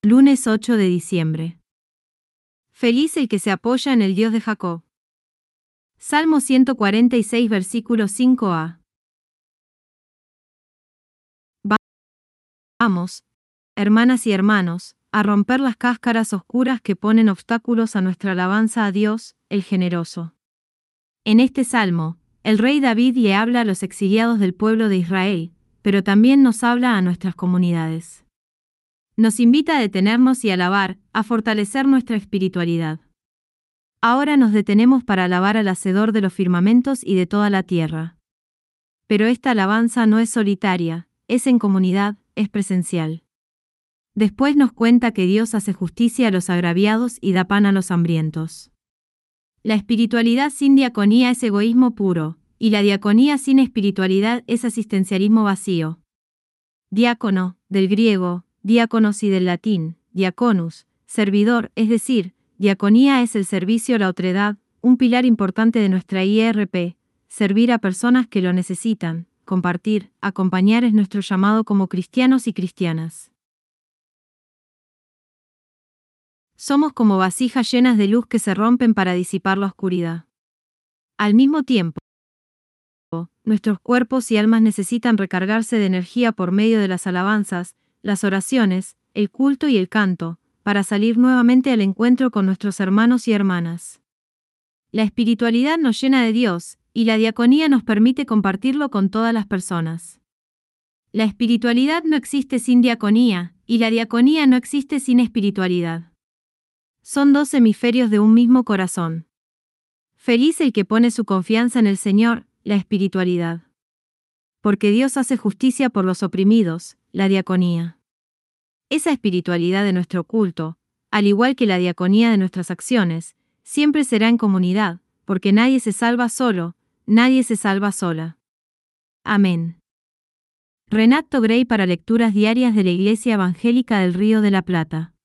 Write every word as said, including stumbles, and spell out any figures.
Lunes ocho de diciembre. Feliz el que se apoya en el Dios de Jacob. Salmo ciento cuarenta y seis versículo cinco a. Vamos, hermanas y hermanos, a romper las cáscaras oscuras que ponen obstáculos a nuestra alabanza a Dios, el generoso. En este salmo, el rey David le habla a los exiliados del pueblo de Israel, pero también nos habla a nuestras comunidades. Nos invita a detenernos y alabar, a fortalecer nuestra espiritualidad. Ahora nos detenemos para alabar al Hacedor de los firmamentos y de toda la tierra. Pero esta alabanza no es solitaria, es en comunidad, es presencial. Después nos cuenta que Dios hace justicia a los agraviados y da pan a los hambrientos. La espiritualidad sin diaconía es egoísmo puro, y la diaconía sin espiritualidad es asistencialismo vacío. Diácono, del griego, diáconos y del latín, diaconus, servidor, es decir, diaconía es el servicio a la otredad, un pilar importante de nuestra I R P, servir a personas que lo necesitan, compartir, acompañar es nuestro llamado como cristianos y cristianas. Somos como vasijas llenas de luz que se rompen para disipar la oscuridad. Al mismo tiempo, nuestros cuerpos y almas necesitan recargarse de energía por medio de las alabanzas, las oraciones, el culto y el canto, para salir nuevamente al encuentro con nuestros hermanos y hermanas. La espiritualidad nos llena de Dios, y la diaconía nos permite compartirlo con todas las personas. La espiritualidad no existe sin diaconía, y la diaconía no existe sin espiritualidad. Son dos hemisferios de un mismo corazón. Feliz el que pone su confianza en el Señor, la espiritualidad. Porque Dios hace justicia por los oprimidos, la diaconía. Esa espiritualidad de nuestro culto, al igual que la diaconía de nuestras acciones, siempre será en comunidad, porque nadie se salva solo, nadie se salva sola. Amén. Renato Gray para lecturas diarias de la Iglesia Evangélica del Río de la Plata.